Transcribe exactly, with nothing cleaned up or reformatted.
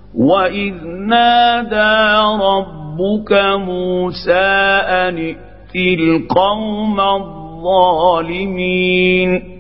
وإذ نادى ربك موسى أن ائت القوم الظالمين